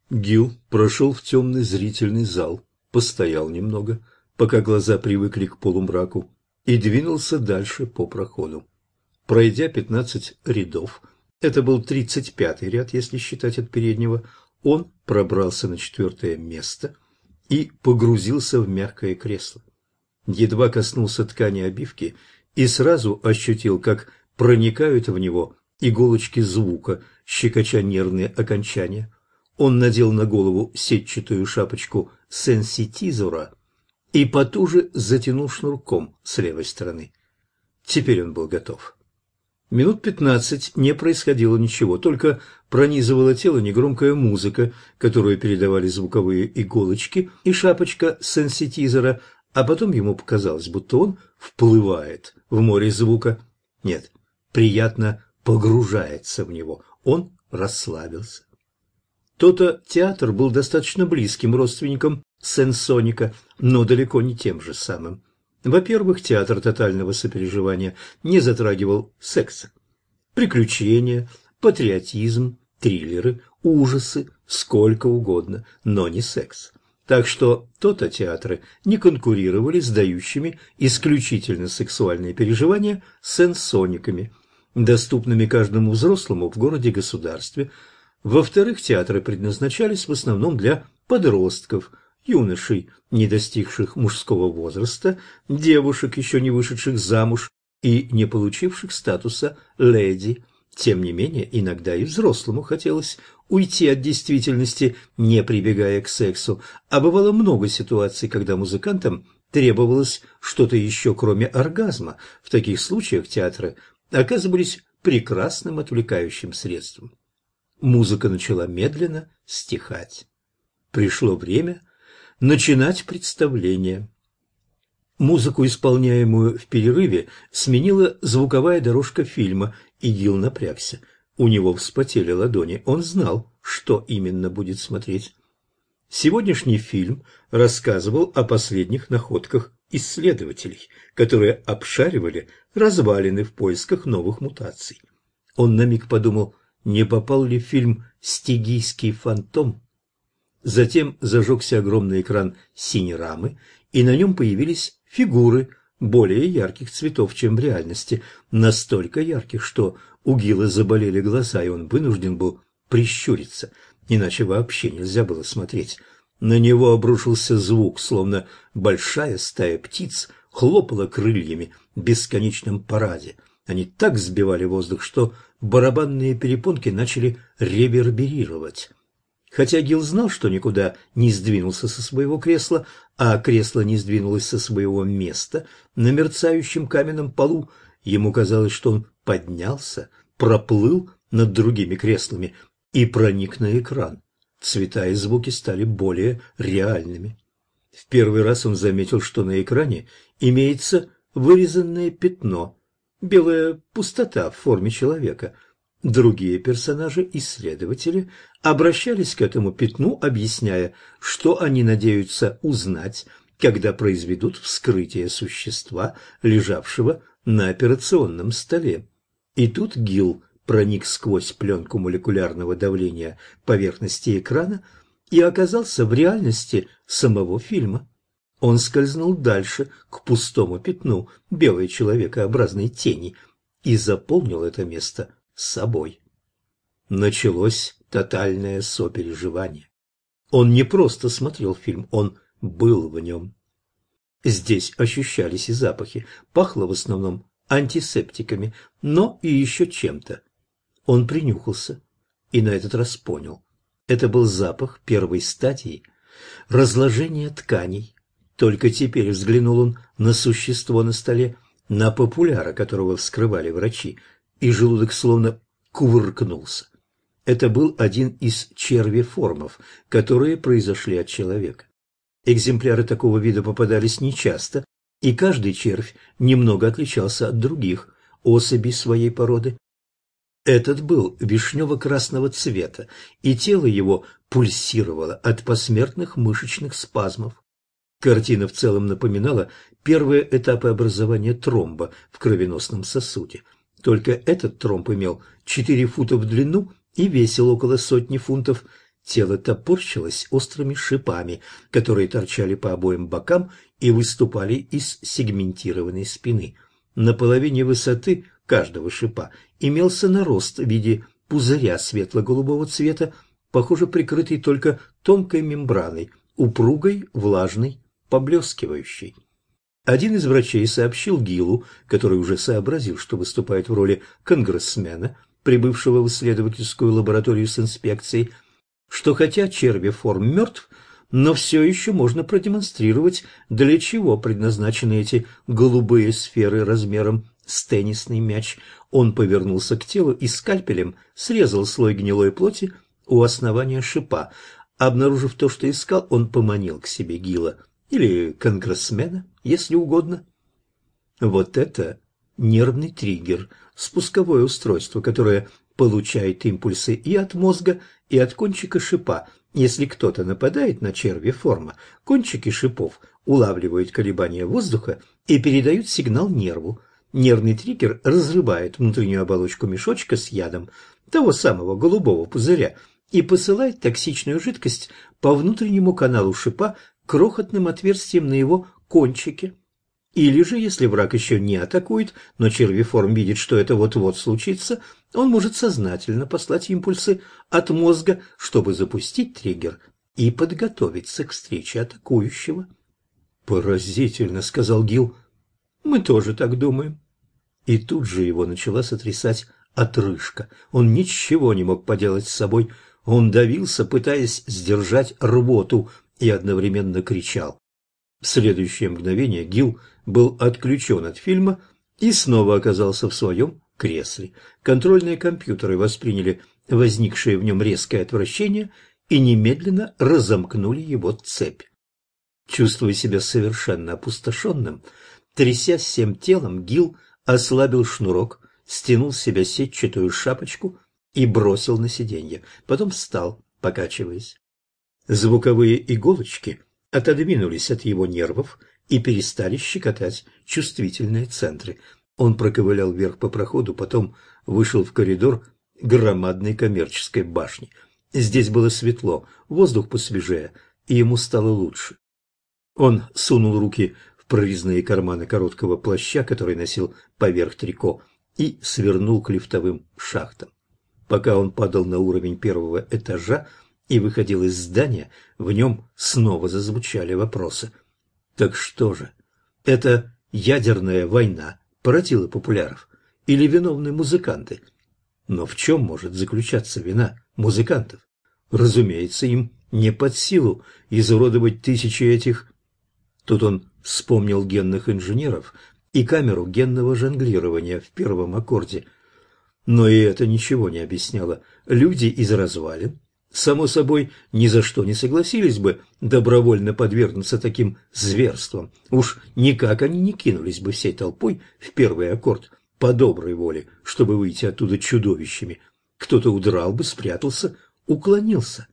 Гил прошел в темный зрительный зал, постоял немного, пока глаза привыкли к полумраку, и двинулся дальше по проходу. Пройдя 15 рядов, это был 35-й ряд, если считать от переднего, он пробрался на 4-е место и погрузился в мягкое кресло. Едва коснулся ткани обивки и сразу ощутил, как проникают в него иголочки звука, щекоча нервные окончания. Он надел на голову сетчатую шапочку сенситизора и потуже затянул шнурком с левой стороны. Теперь он был готов. Минут 15 не происходило ничего, только пронизывала тело негромкая музыка, которую передавали звуковые иголочки и шапочка сенситизора, а потом ему показалось, будто он вплывает в море звука. Нет, приятно погружается в него. Он расслабился. То-то театр был достаточно близким родственником сенсоника, но далеко не тем же самым. Во-первых, театр тотального сопереживания не затрагивал секса. Приключения, патриотизм, триллеры, ужасы, сколько угодно, но не секс. Так что то-то театры не конкурировали с дающими исключительно сексуальные переживания сенсониками, доступными каждому взрослому в городе-государстве. Во-вторых, театры предназначались в основном для подростков, юношей, не достигших мужского возраста, девушек, еще не вышедших замуж и не получивших статуса леди. Тем не менее, иногда и взрослому хотелось уйти от действительности, не прибегая к сексу, а бывало много ситуаций, когда музыкантам требовалось что-то еще, кроме оргазма. В таких случаях театры оказывались прекрасным отвлекающим средством. Музыка начала медленно стихать. Пришло время начинать представление. Музыку, исполняемую в перерыве, сменила звуковая дорожка фильма, и Гил напрягся. У него вспотели ладони. Он знал, что именно будет смотреть. Сегодняшний фильм рассказывал о последних находках исследователей, которые обшаривали развалины в поисках новых мутаций. Он на миг подумал, не попал ли в фильм «Стигийский фантом». Затем зажегся огромный экран синей рамы, и на нем появились фигуры более ярких цветов, чем в реальности, настолько ярких, что у Гила заболели глаза, и он вынужден был прищуриться, иначе вообще нельзя было смотреть. На него обрушился звук, словно большая стая птиц хлопала крыльями в бесконечном параде. Они так сбивали воздух, что барабанные перепонки начали реверберировать. Хотя Гил знал, что никуда не сдвинулся со своего кресла, а кресло не сдвинулось со своего места на мерцающем каменном полу, ему казалось, что он поднялся, проплыл над другими креслами и проник на экран. Цвета и звуки стали более реальными. В первый раз он заметил, что на экране имеется вырезанное пятно, белая пустота в форме человека. Другие персонажи-исследователи обращались к этому пятну, объясняя, что они надеются узнать, когда произведут вскрытие существа, лежавшего на операционном столе. И тут Гил проник сквозь пленку молекулярного давления поверхности экрана и оказался в реальности самого фильма. Он скользнул дальше, к пустому пятну белой человекообразной тени, и заполнил это место собой. Началось тотальное сопереживание. Он не просто смотрел фильм, он был в нем. Здесь ощущались и запахи, пахло в основном антисептиками, но и еще чем-то. Он принюхался и на этот раз понял. Это был запах первой стадии разложения тканей. Только теперь взглянул он на существо на столе, на популяра, которого вскрывали врачи, и желудок словно кувыркнулся. Это был один из червеформов, которые произошли от человека. Экземпляры такого вида попадались нечасто, и каждый червь немного отличался от других особей своей породы. Этот был вишнево-красного цвета, и тело его пульсировало от посмертных мышечных спазмов. Картина в целом напоминала первые этапы образования тромба в кровеносном сосуде. Только этот тромб имел 4 фута в длину и весил около 100 фунтов. Тело топорщилось острыми шипами, которые торчали по обоим бокам и выступали из сегментированной спины. На половине высоты каждого шипа имелся нарост в виде пузыря светло-голубого цвета, похоже, прикрытый только тонкой мембраной, упругой, влажной, поблескивающей. Один из врачей сообщил Гиллу, который уже сообразил, что выступает в роли конгрессмена, прибывшего в исследовательскую лабораторию с инспекцией, что хотя червеформ мертв, но все еще можно продемонстрировать, для чего предназначены эти голубые сферы размером с теннисный мяч. Он повернулся к телу и скальпелем срезал слой гнилой плоти у основания шипа. Обнаружив то, что искал, он поманил к себе Гилла, или конгрессмена, если угодно. Вот это нервный триггер, спусковое устройство, которое получает импульсы и от мозга, и от кончика шипа. Если кто-то нападает на червеформа, кончики шипов улавливают колебания воздуха и передают сигнал нерву. Нервный триггер разрывает внутреннюю оболочку мешочка с ядом, того самого голубого пузыря, и посылает токсичную жидкость по внутреннему каналу шипа крохотным отверстием на его кончике. Или же, если враг еще не атакует, но червеформ видит, что это вот-вот случится, он может сознательно послать импульсы от мозга, чтобы запустить триггер и подготовиться к встрече атакующего. «Поразительно», — сказал Гилл. «Мы тоже так думаем». И тут же его начала сотрясать отрыжка. Он ничего не мог поделать с собой. Он давился, пытаясь сдержать рвоту, и одновременно кричал. В следующее мгновение Гилл был отключен от фильма и снова оказался в своем кресле. Контрольные компьютеры восприняли возникшее в нем резкое отвращение и немедленно разомкнули его цепь. Чувствуя себя совершенно опустошенным, трясясь всем телом, Гилл ослабил шнурок, стянул с себя сетчатую шапочку и бросил на сиденье. Потом встал, покачиваясь. Звуковые иголочки отодвинулись от его нервов и перестали щекотать чувствительные центры. Он проковылял вверх по проходу, потом вышел в коридор громадной коммерческой башни. Здесь было светло, воздух посвежее, и ему стало лучше. Он сунул руки в прорезные карманы короткого плаща, который носил поверх трико, и свернул к лифтовым шахтам. Пока он падал на уровень первого этажа и выходил из здания, в нем снова зазвучали вопросы. Так что же, это ядерная война породила популяров или виновны музыканты? Но в чем может заключаться вина музыкантов? Разумеется, им не под силу изуродовать тысячи этих... Тут он вспомнил генных инженеров и камеру генного жонглирования в первом аккорде. Но и это ничего не объясняло. Люди из развалин, само собой, ни за что не согласились бы добровольно подвергнуться таким зверствам. Уж никак они не кинулись бы всей толпой в первый аккорд по доброй воле, чтобы выйти оттуда чудовищами. Кто-то удрал бы, спрятался, уклонился.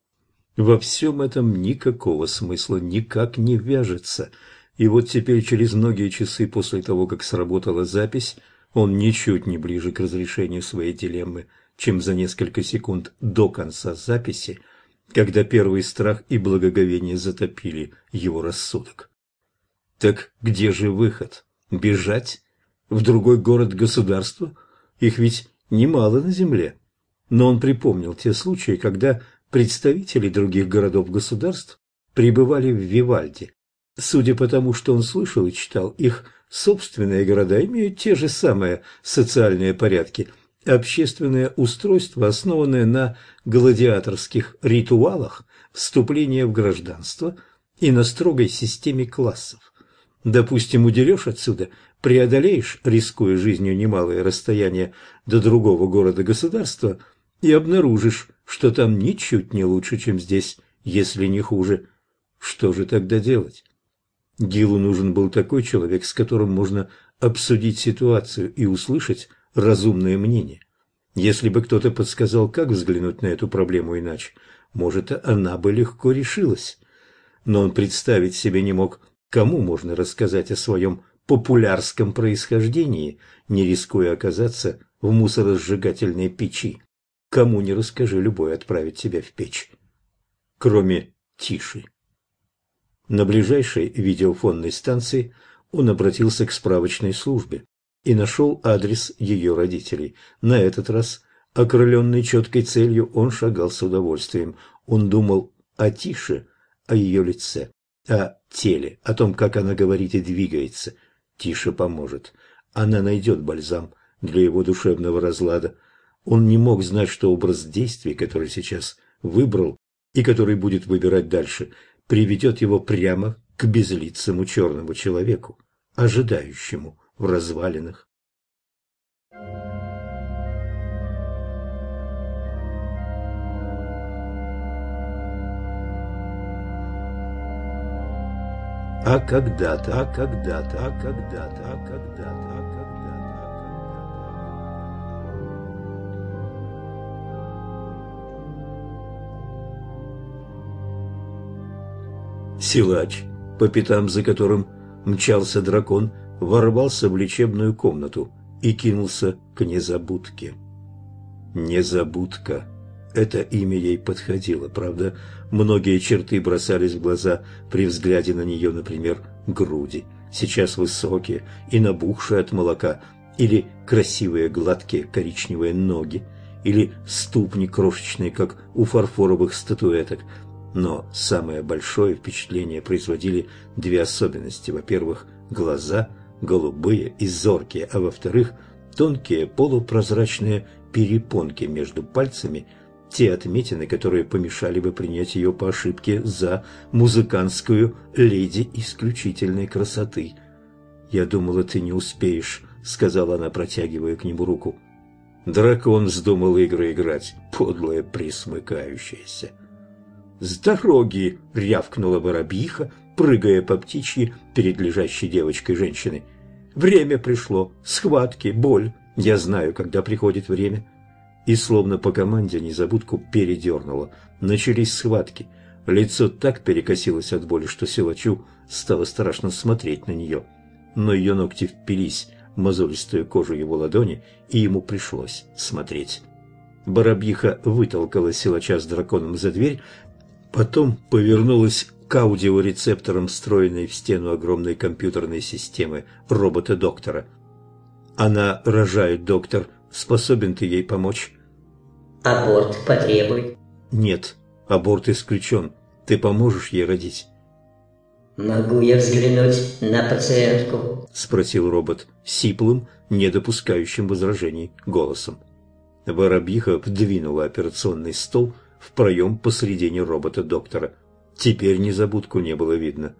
Во всем этом никакого смысла никак не вяжется. И вот теперь, через многие часы после того, как сработала запись, он ничуть не ближе к разрешению своей дилеммы, чем за несколько секунд до конца записи, когда первый страх и благоговение затопили его рассудок. Так где же выход? Бежать? В другой город-государство? Их ведь немало на земле. Но он припомнил те случаи, когда представители других городов-государств пребывали в Вивальди. Судя по тому, что он слышал и читал, их собственные города имеют те же самые социальные порядки, общественное устройство, основанное на гладиаторских ритуалах, вступление в гражданство и на строгой системе классов. Допустим, удерешь отсюда, преодолеешь, рискуя жизнью немалое расстояние до другого города-государства, и обнаружишь, что там ничуть не лучше, чем здесь, если не хуже. Что же тогда делать? Гиллу нужен был такой человек, с которым можно обсудить ситуацию и услышать разумное мнение. Если бы кто-то подсказал, как взглянуть на эту проблему иначе, может, она бы легко решилась. Но он представить себе не мог, кому можно рассказать о своем популярском происхождении, не рискуя оказаться в мусоросжигательной печи. Кому не расскажи, любой отправит тебя в печь. кроме Тиши. На ближайшей видеофонной станции он обратился к справочной службе и нашел адрес ее родителей. На этот раз, окрыленный четкой целью, он шагал с удовольствием. Он думал о Тише, о ее лице, о теле, о том, как она говорит и двигается. Тише поможет. Она найдет бальзам для его душевного разлада. Он не мог знать, что образ действий, который сейчас выбрал и который будет выбирать дальше, приведет его прямо к безлицему черному человеку, ожидающему в развалинах. А когда-то, а когда-то, а когда-то, а когда-то, а когда-то. Силач, по пятам за которым мчался дракон, ворвался в лечебную комнату и кинулся к Незабудке. Незабудка. Это имя ей подходило, правда, многие черты бросались в глаза при взгляде на нее, например, груди, сейчас высокие и набухшие от молока, или красивые гладкие коричневые ноги, или ступни крошечные, как у фарфоровых статуэток. Но самое большое впечатление производили две особенности. Во-первых, глаза голубые и зоркие, а во-вторых, тонкие полупрозрачные перепонки между пальцами, те отметины, которые помешали бы принять ее по ошибке за музыкантскую леди исключительной красоты. «Я думала, ты не успеешь», — сказала она, протягивая к нему руку. Дракон вздумал игры играть, подлая присмыкающаяся. «С дороги!» — рявкнула воробьиха, прыгая по птичьи перед лежащей девочкой-женщиной. «Время пришло, схватки, боль. Я знаю, когда приходит время». И словно по команде Незабудку передернуло. Начались схватки. Лицо так перекосилось от боли, что силачу стало страшно смотреть на нее. Но ее ногти впились в мозолистую кожу его ладони, и ему пришлось смотреть. Воробьиха вытолкала силача с драконом за дверь, потом повернулась к аудиорецепторам, встроенной в стену огромной компьютерной системы робота-доктора. «Она рожает, доктор. Способен ты ей помочь?» «Аборт потребует?» «Нет, аборт исключен. Ты поможешь ей родить?» «Могу я взглянуть на пациентку?» – спросил робот сиплым, не допускающим возражений голосом. Воробьиха вдвинула операционный стол в проем посредине робота-доктора. Теперь Незабудку не было видно.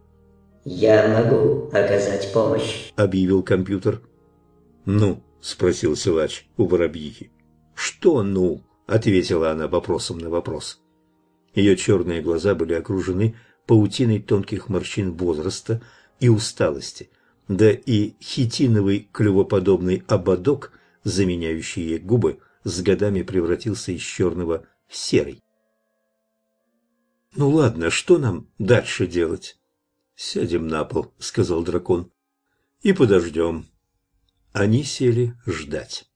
«Я могу оказать помощь», – объявил компьютер. «Ну?» – спросил силач у воробьихи. «Что «ну?» – ответила она вопросом на вопрос. Ее черные глаза были окружены паутиной тонких морщин возраста и усталости, да и хитиновый клювоподобный ободок, заменяющий ей губы, с годами превратился из черного в серый. «Ну ладно, что нам дальше делать?» «Сядем на пол», — сказал дракон, — «и подождем». Они сели ждать.